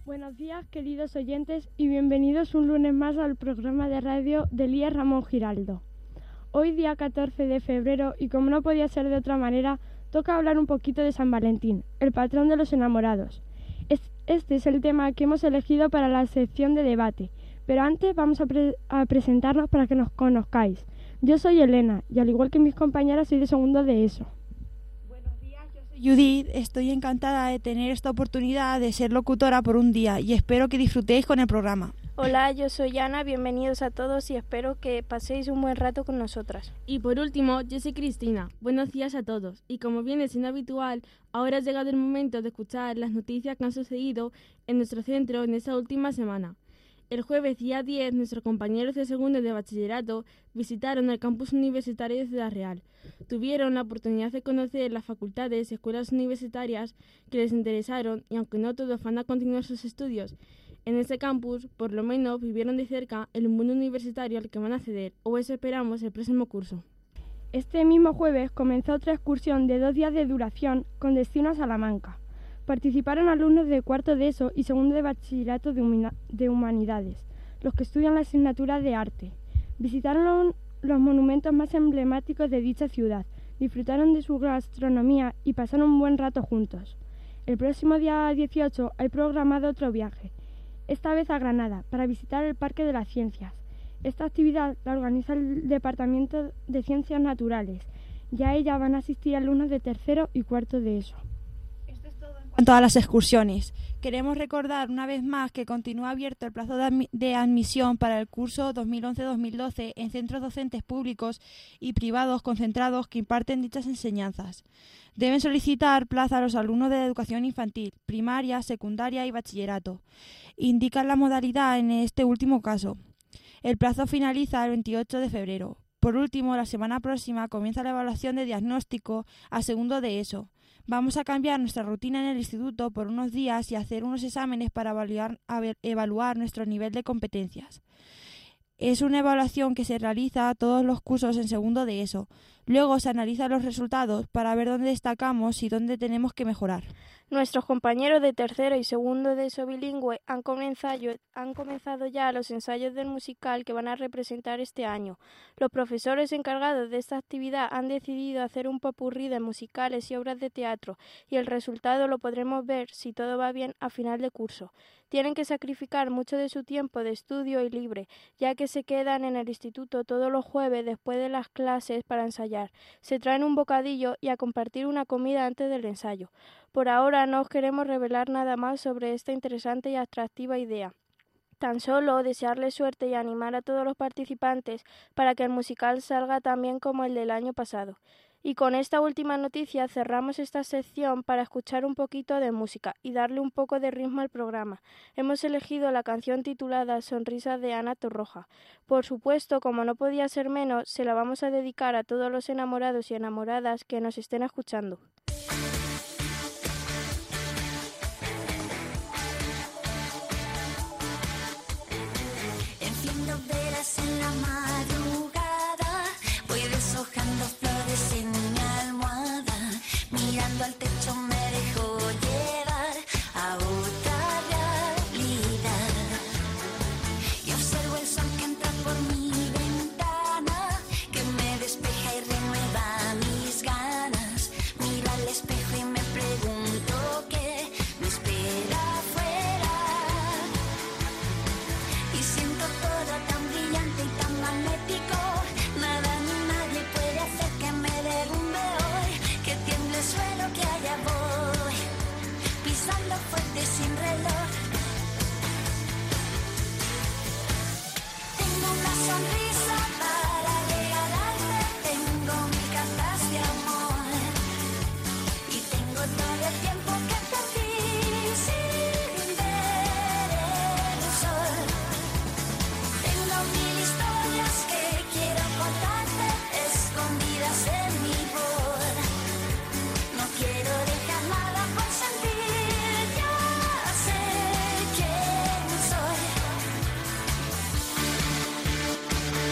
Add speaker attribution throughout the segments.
Speaker 1: Buenos días, queridos oyentes, y bienvenidos un lunes más al programa de radio de Elías Ramón Giraldo. Hoy, día 14 de febrero, y como no podía ser de otra manera, toca hablar un poquito de San Valentín, el patrón de los enamorados. Este es el tema que hemos elegido para la sección de debate, pero antes vamos a presentarnos para que nos conozcáis. Yo soy Elena, y al igual que mis compañeras, soy de segundo de ESO.
Speaker 2: Judith, estoy encantada de tener esta oportunidad de ser locutora por un día y espero que disfrutéis con el programa.
Speaker 3: Hola, yo soy Ana, bienvenidos a todos y espero que paséis un buen rato con nosotras.
Speaker 4: Y por último, yo soy Cristina. Buenos días a todos. Y como viene siendo habitual, ahora ha llegado el momento de escuchar las noticias que han sucedido en nuestro centro en esta última semana. El jueves día 10, nuestros compañeros de segundo de bachillerato visitaron el campus universitario de Ciudad Real. Tuvieron la oportunidad de conocer las facultades y escuelas universitarias que les interesaron y aunque no todos van a continuar sus estudios en este campus, por lo menos vivieron de cerca el mundo universitario al que van a acceder, o eso esperamos el próximo curso.
Speaker 1: Este mismo jueves comenzó otra excursión de 2 días de duración con destino a Salamanca. Participaron alumnos de cuarto de ESO y segundo de bachillerato de humanidades, los que estudian la asignatura de arte. Visitaron los monumentos más emblemáticos de dicha ciudad, disfrutaron de su gastronomía y pasaron un buen rato juntos. El próximo día 18 hay programado otro viaje, esta vez a Granada, para visitar el Parque de las Ciencias. Esta actividad la organiza el Departamento de Ciencias Naturales y a ella van a asistir alumnos de tercero y cuarto de ESO.
Speaker 2: En todas las excursiones. Queremos recordar una vez más que continúa abierto el plazo de admisión para el curso 2011-2012 en centros docentes públicos y privados concentrados que imparten dichas enseñanzas. Deben solicitar plaza a los alumnos de la educación infantil, primaria, secundaria y bachillerato. Indican la modalidad en este último caso. El plazo finaliza el 28 de febrero. Por último, la semana próxima comienza la evaluación de diagnóstico a segundo de ESO. Vamos a cambiar nuestra rutina en el instituto por unos días y hacer unos exámenes para evaluar nuestro nivel de competencias. Es una evaluación que se realiza a todos los cursos en segundo de ESO. Luego se analizan los resultados para ver dónde destacamos y dónde tenemos que mejorar.
Speaker 3: Nuestros compañeros de tercero y segundo de ESO bilingüe han comenzado ya los ensayos del musical que van a representar este año. Los profesores encargados de esta actividad han decidido hacer un popurrí de musicales y obras de teatro y el resultado lo podremos ver, si todo va bien, a final de curso. Tienen que sacrificar mucho de su tiempo de estudio y libre, ya que se quedan en el instituto todos los jueves después de las clases para ensayar. Se traen un bocadillo y a compartir una comida antes del ensayo. Por ahora no os queremos revelar nada más sobre esta interesante y atractiva idea. Tan solo desearles suerte y animar a todos los participantes para que el musical salga tan bien como el del año pasado. Y con esta última noticia cerramos esta sección para escuchar un poquito de música y darle un poco de ritmo al programa. Hemos elegido la canción titulada Sonrisa de Ana Torroja. Por supuesto, como no podía ser menos, se la vamos a dedicar a todos los enamorados y enamoradas que nos estén escuchando.
Speaker 5: Enciendo velas en la madrugada, voy deshojando flores en mi almohada, mirando al techo me dejo llevar a otra realidad y observo el sol que entra por mi ventana, que me despeja y renueva mis ganas. Miro al espejo y me pregunto qué me espera afuera y siento todo tan brillante y tan magnético. Nada ni nadie puede hacer que me derrumbe hoy, que tiemble el suelo, que allá voy, pisando fuerte sin reloj. Tengo una sonrisa para regalarte, tengo mil cartas de amor y tengo todo el tiempo que perdí sin ver el sol. Tengo mil historias que quiero contarte, escondidas en mi voz. No quiero dejar nada por sentir, ya sé quién soy.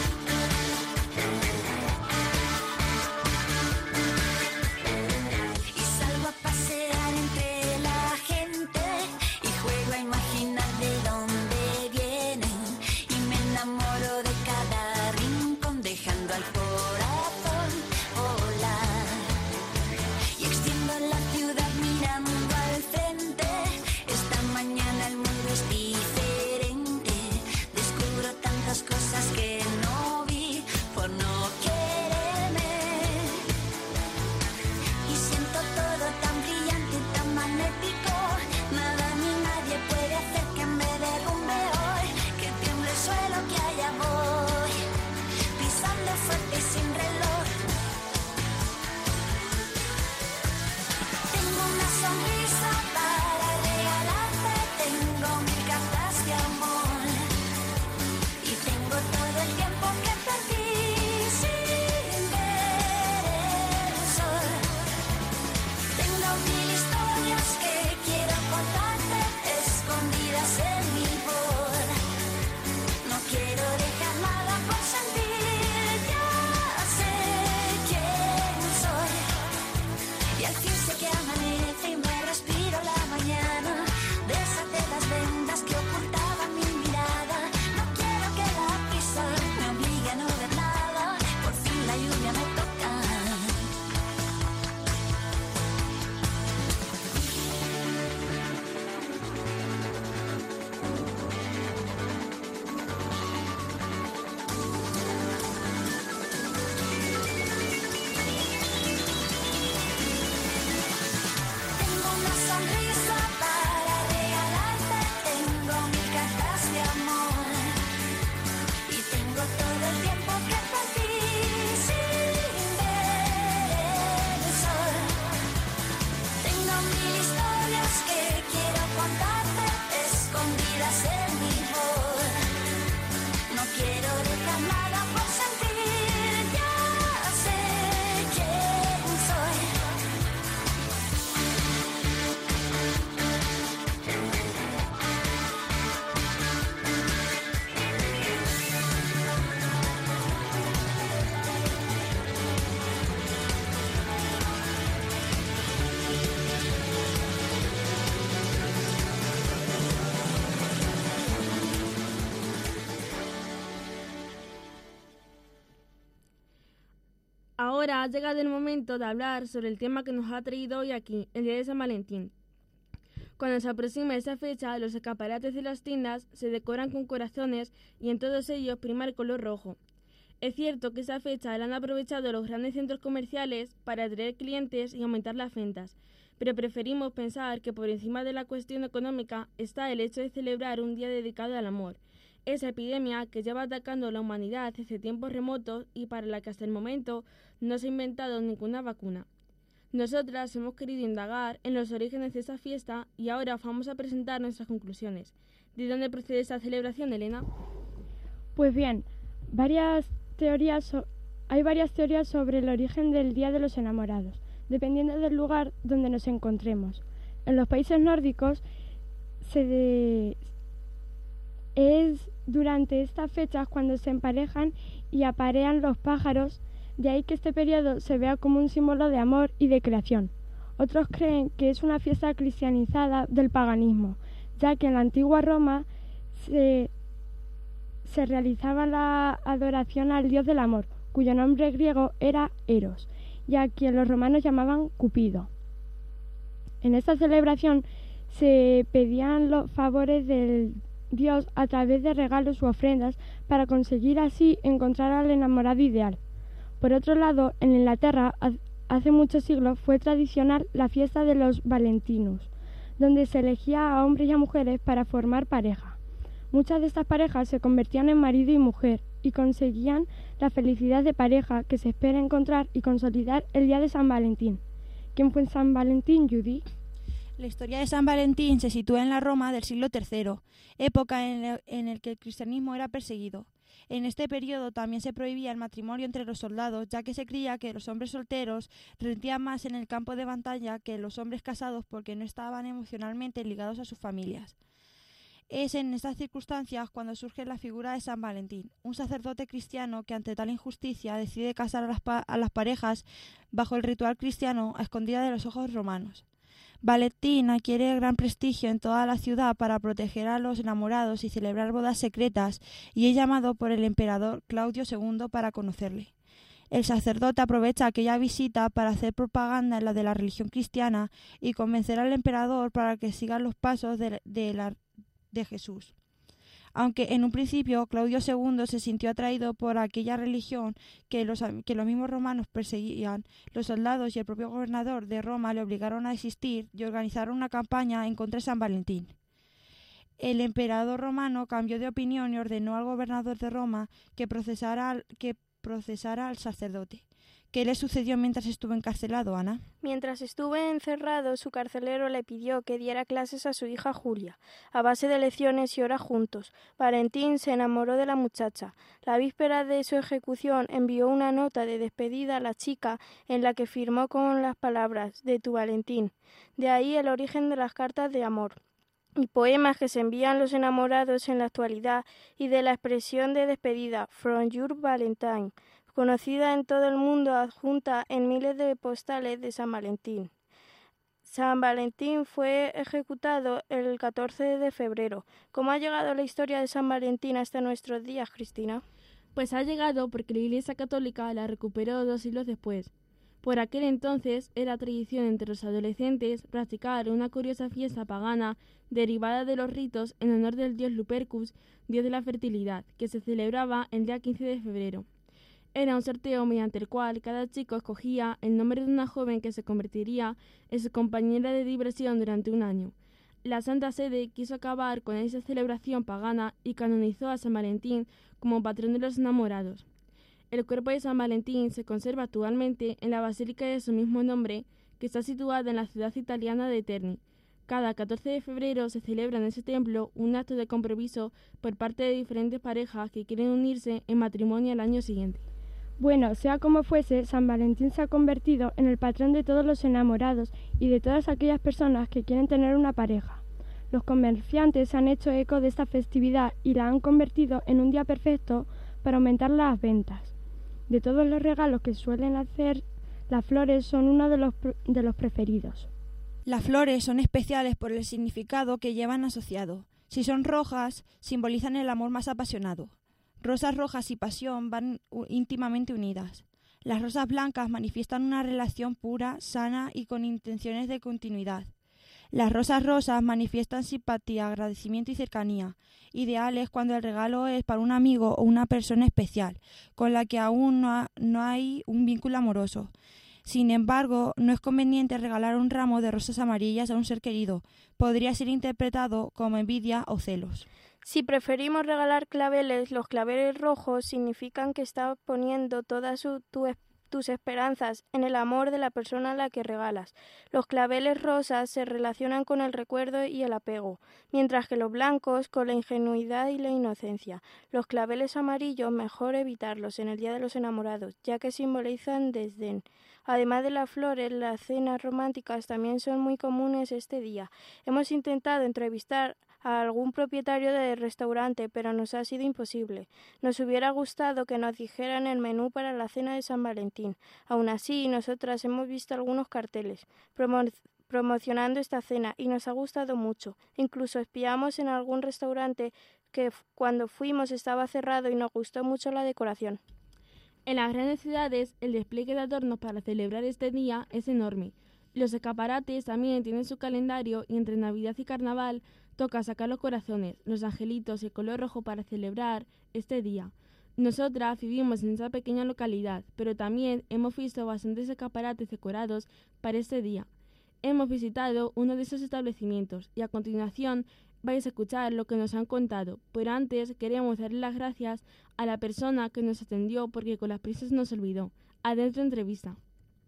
Speaker 4: ahora ha llegado el momento de hablar sobre el tema que nos ha traído hoy aquí, el Día de San Valentín. Cuando se aproxima esa fecha, los escaparates de las tiendas se decoran con corazones y en todos ellos prima el color rojo. Es cierto que esa fecha la han aprovechado los grandes centros comerciales para atraer clientes y aumentar las ventas, pero preferimos pensar que por encima de la cuestión económica está el hecho de celebrar un día dedicado al amor, esa epidemia que lleva atacando a la humanidad desde tiempos remotos y para la que hasta el momento no se ha inventado ninguna vacuna. Nosotras hemos querido indagar en los orígenes de esa fiesta y ahora vamos a presentar nuestras conclusiones. ¿De dónde procede esa celebración, Elena?
Speaker 1: Pues bien, hay varias teorías sobre el origen del Día de los Enamorados, dependiendo del lugar donde nos encontremos. En los países nórdicos es durante estas fechas cuando se emparejan y aparean los pájaros, de ahí que este periodo se vea como un símbolo de amor y de creación. Otros creen que es una fiesta cristianizada del paganismo, ya que en la antigua Roma se realizaba la adoración al dios del amor, cuyo nombre griego era Eros, y a quien los romanos llamaban Cupido. En esta celebración se pedían los favores del dios a través de regalos u ofrendas para conseguir así encontrar al enamorado ideal. Por otro lado, en Inglaterra, hace muchos siglos fue tradicional la fiesta de los Valentinus, donde se elegía a hombres y a mujeres para formar pareja. Muchas de estas parejas se convertían en marido y mujer y conseguían la felicidad de pareja que se espera encontrar y consolidar el día de San Valentín. ¿Quién fue San Valentín, Judy?
Speaker 2: La historia de San Valentín se sitúa en la Roma del siglo III, época en la que el cristianismo era perseguido. En este periodo también se prohibía el matrimonio entre los soldados, ya que se creía que los hombres solteros rendían más en el campo de batalla que los hombres casados porque no estaban emocionalmente ligados a sus familias. Es en estas circunstancias cuando surge la figura de San Valentín, un sacerdote cristiano que ante tal injusticia decide casar a las parejas bajo el ritual cristiano a escondidas de los ojos romanos. Valentín adquiere gran prestigio en toda la ciudad para proteger a los enamorados y celebrar bodas secretas, y es llamado por el emperador Claudio II para conocerle. El sacerdote aprovecha aquella visita para hacer propaganda en la de la religión cristiana y convencer al emperador para que siga los pasos de Jesús. Aunque en un principio Claudio II se sintió atraído por aquella religión que los mismos romanos perseguían, los soldados y el propio gobernador de Roma le obligaron a desistir y organizaron una campaña en contra de San Valentín. El emperador romano cambió de opinión y ordenó al gobernador de Roma que procesara al sacerdote. ¿Qué le sucedió mientras estuvo encarcelado, Ana?
Speaker 3: Mientras estuvo encerrado, su carcelero le pidió que diera clases a su hija Julia, a base de lecciones y horas juntos. Valentín se enamoró de la muchacha. La víspera de su ejecución envió una nota de despedida a la chica en la que firmó con las palabras «de tu Valentín». De ahí el origen de las cartas de amor y poemas que se envían los enamorados en la actualidad y de la expresión de despedida «From your Valentine», conocida en todo el mundo, adjunta en miles de postales de San Valentín. San Valentín fue ejecutado el 14 de febrero. ¿Cómo ha llegado la historia de San Valentín hasta nuestros días, Cristina?
Speaker 4: Pues ha llegado porque la Iglesia Católica la recuperó 2 siglos después. Por aquel entonces era tradición entre los adolescentes practicar una curiosa fiesta pagana derivada de los ritos en honor del dios Lupercus, dios de la fertilidad, que se celebraba el día 15 de febrero. Era un sorteo mediante el cual cada chico escogía el nombre de una joven que se convertiría en su compañera de diversión durante un año. La Santa Sede quiso acabar con esa celebración pagana y canonizó a San Valentín como patrón de los enamorados. El cuerpo de San Valentín se conserva actualmente en la basílica de su mismo nombre, que está situada en la ciudad italiana de Terni. Cada 14 de febrero se celebra en ese templo un acto de compromiso por parte de diferentes parejas que quieren unirse en matrimonio al año siguiente.
Speaker 1: Bueno, sea como fuese, San Valentín se ha convertido en el patrón de todos los enamorados y de todas aquellas personas que quieren tener una pareja. Los comerciantes han hecho eco de esta festividad y la han convertido en un día perfecto para aumentar las ventas. De todos los regalos que suelen hacer, las flores son uno de los preferidos.
Speaker 2: Las flores son especiales por el significado que llevan asociado. Si son rojas, simbolizan el amor más apasionado. Rosas rojas y pasión van íntimamente unidas. Las rosas blancas manifiestan una relación pura, sana y con intenciones de continuidad. Las rosas rosas manifiestan simpatía, agradecimiento y cercanía, ideales cuando el regalo es para un amigo o una persona especial, con la que aún no hay un vínculo amoroso. Sin embargo, no es conveniente regalar un ramo de rosas amarillas a un ser querido. Podría ser interpretado como envidia o celos.
Speaker 3: Si preferimos regalar claveles, los claveles rojos significan que estás poniendo todas tus esperanzas en el amor de la persona a la que regalas. Los claveles rosas se relacionan con el recuerdo y el apego, mientras que los blancos con la ingenuidad y la inocencia. Los claveles amarillos mejor evitarlos en el Día de los Enamorados, ya que simbolizan desdén. Además de las flores, las cenas románticas también son muy comunes este día. Hemos intentado entrevistar a algún propietario de restaurante, pero nos ha sido imposible. Nos hubiera gustado que nos dijeran el menú para la cena de San Valentín. Aún así, nosotras hemos visto algunos carteles promocionando esta cena y nos ha gustado mucho. Incluso espiamos en algún restaurante que cuando fuimos estaba cerrado y nos gustó mucho la decoración.
Speaker 4: En las grandes ciudades, el despliegue de adornos para celebrar este día es enorme. Los escaparates también tienen su calendario y entre Navidad y Carnaval toca sacar los corazones, los angelitos y el color rojo para celebrar este día. Nosotras vivimos en esa pequeña localidad, pero también hemos visto bastantes escaparates decorados para este día. Hemos visitado uno de esos establecimientos y a continuación vais a escuchar lo que nos han contado, pero antes queremos darle las gracias a la persona que nos atendió porque con las prisas nos olvidó. Adentro entrevista.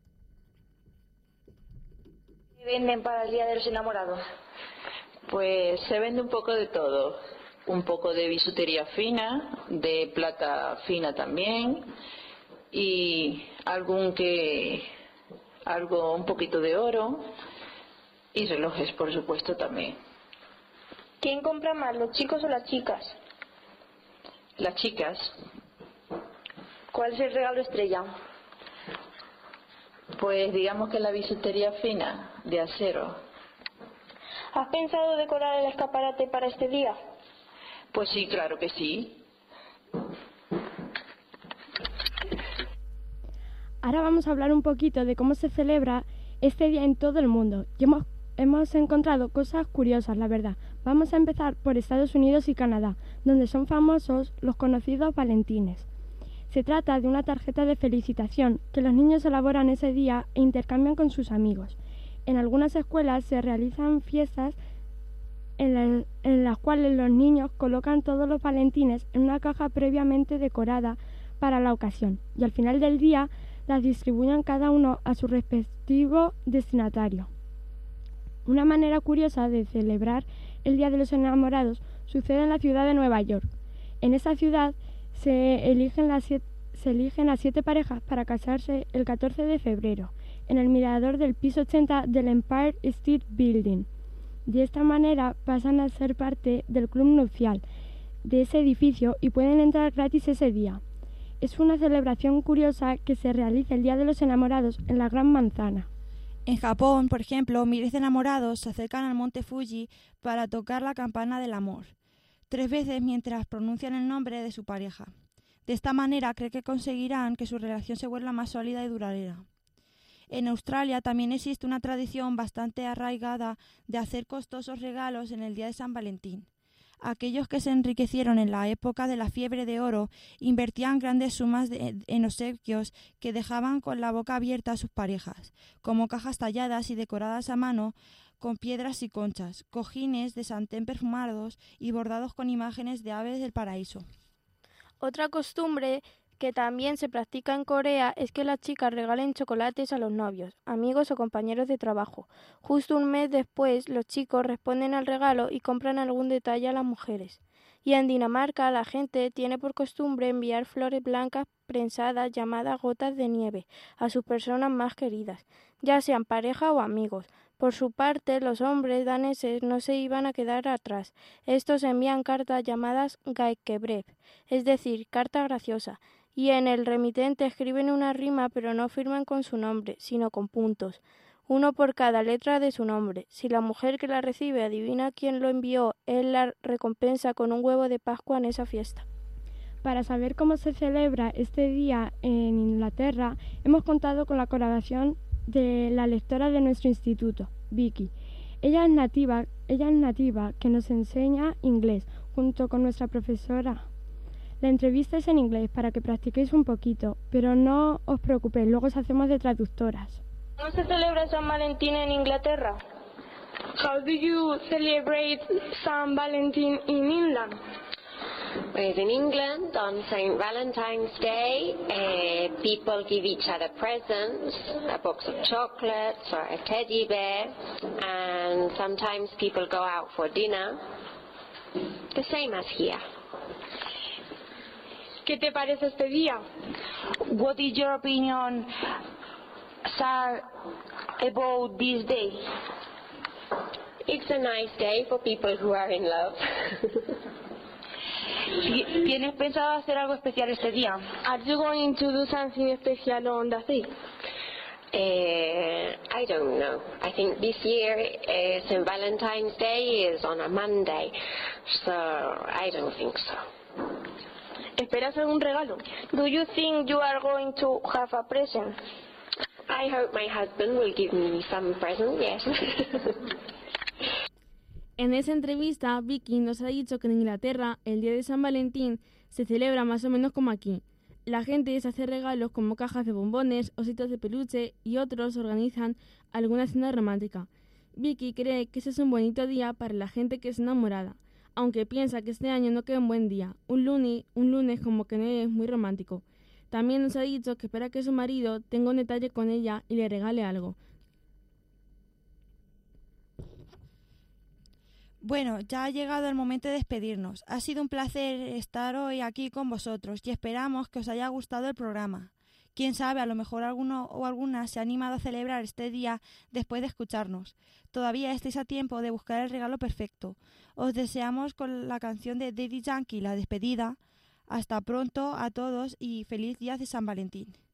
Speaker 6: ¿Qué venden para el Día de los Enamorados?
Speaker 7: Pues se vende un poco de todo, un poco de bisutería fina, de plata fina también y un poquito de oro y relojes, por supuesto, también.
Speaker 6: ¿Quién compra más, los chicos o las chicas?
Speaker 7: Las chicas.
Speaker 6: ¿Cuál es el regalo estrella?
Speaker 7: Pues digamos que la bisutería fina, de acero.
Speaker 6: ¿Has pensado decorar el escaparate para este día?
Speaker 7: Pues sí, claro que sí.
Speaker 1: Ahora vamos a hablar un poquito de cómo se celebra este día en todo el mundo. Y hemos encontrado cosas curiosas, la verdad. Vamos a empezar por Estados Unidos y Canadá, donde son famosos los conocidos Valentines. Se trata de una tarjeta de felicitación que los niños elaboran ese día e intercambian con sus amigos. En algunas escuelas se realizan fiestas en las cuales los niños colocan todos los valentines en una caja previamente decorada para la ocasión y al final del día las distribuyen cada uno a su respectivo destinatario. Una manera curiosa de celebrar el Día de los Enamorados sucede en la ciudad de Nueva York. En esa ciudad se eligen a 7 parejas para casarse el 14 de febrero. En el mirador del piso 80 del Empire State Building. De esta manera pasan a ser parte del club nupcial de ese edificio y pueden entrar gratis ese día. Es una celebración curiosa que se realiza el Día de los Enamorados en la Gran Manzana.
Speaker 2: En Japón, por ejemplo, miles de enamorados se acercan al monte Fuji para tocar la campana del amor 3 veces mientras pronuncian el nombre de su pareja. De esta manera creen que conseguirán que su relación se vuelva más sólida y duradera. En Australia también existe una tradición bastante arraigada de hacer costosos regalos en el día de San Valentín. Aquellos que se enriquecieron en la época de la fiebre de oro invertían grandes sumas en obsequios que dejaban con la boca abierta a sus parejas, como cajas talladas y decoradas a mano con piedras y conchas, cojines de santén perfumados y bordados con imágenes de aves del paraíso.
Speaker 3: Otra costumbre que también se practica en Corea es que las chicas regalen chocolates a los novios, amigos o compañeros de trabajo. Justo un mes después, los chicos responden al regalo y compran algún detalle a las mujeres. Y en Dinamarca la gente tiene por costumbre enviar flores blancas prensadas llamadas gotas de nieve a sus personas más queridas, ya sean pareja o amigos. Por su parte, los hombres daneses no se iban a quedar atrás. Estos envían cartas llamadas gækebrev, es decir, carta graciosa, y en el remitente escriben una rima pero no firman con su nombre, sino con puntos, uno por cada letra de su nombre. Si la mujer que la recibe adivina quién lo envió, él la recompensa con un huevo de Pascua en esa fiesta.
Speaker 1: Para saber cómo se celebra este día en Inglaterra, hemos contado con la colaboración de la lectora de nuestro instituto, Vicky. Ella es nativa que nos enseña inglés, junto con nuestra profesora. La entrevista es en inglés para que practiquéis un poquito, pero no os preocupéis, luego os hacemos de traductoras.
Speaker 6: ¿Cómo se celebra San Valentín en Inglaterra?
Speaker 8: How do you celebrate San Valentin in England?
Speaker 9: Whereas in England, on St. Valentine's Day, people give each other presents, a box of chocolates or a teddy bear, and sometimes people go out for dinner, the same as here.
Speaker 8: ¿Qué te parece este día?
Speaker 6: What is your opinion, sir, about this day?
Speaker 9: It's a nice day for people who are in love.
Speaker 6: ¿Tienes pensado hacer algo especial este día?
Speaker 8: Are you going to do something special on the day?
Speaker 9: I don't know. I think this year St. Valentine's Day is on a Monday, so I don't think so.
Speaker 8: ¿Esperas algún regalo?
Speaker 6: Do you think you are going to have a present?
Speaker 9: I hope my husband will give me some present, yes.
Speaker 4: En esa entrevista, Vicky nos ha dicho que en Inglaterra el día de San Valentín se celebra más o menos como aquí. La gente se hace regalos como cajas de bombones, ositos de peluche y otros organizan alguna cena romántica. Vicky cree que ese es un bonito día para la gente que es enamorada, aunque piensa que este año no queda un buen día, un lunes como que no es muy romántico. También nos ha dicho que espera que su marido tenga un detalle con ella y le regale algo.
Speaker 2: Bueno, ya ha llegado el momento de despedirnos. Ha sido un placer estar hoy aquí con vosotros y esperamos que os haya gustado el programa. Quién sabe, a lo mejor alguno o alguna se ha animado a celebrar este día después de escucharnos. Todavía estáis a tiempo de buscar el regalo perfecto. Os deseamos con la canción de Daddy Yankee, la despedida. Hasta pronto a todos y feliz día de San Valentín.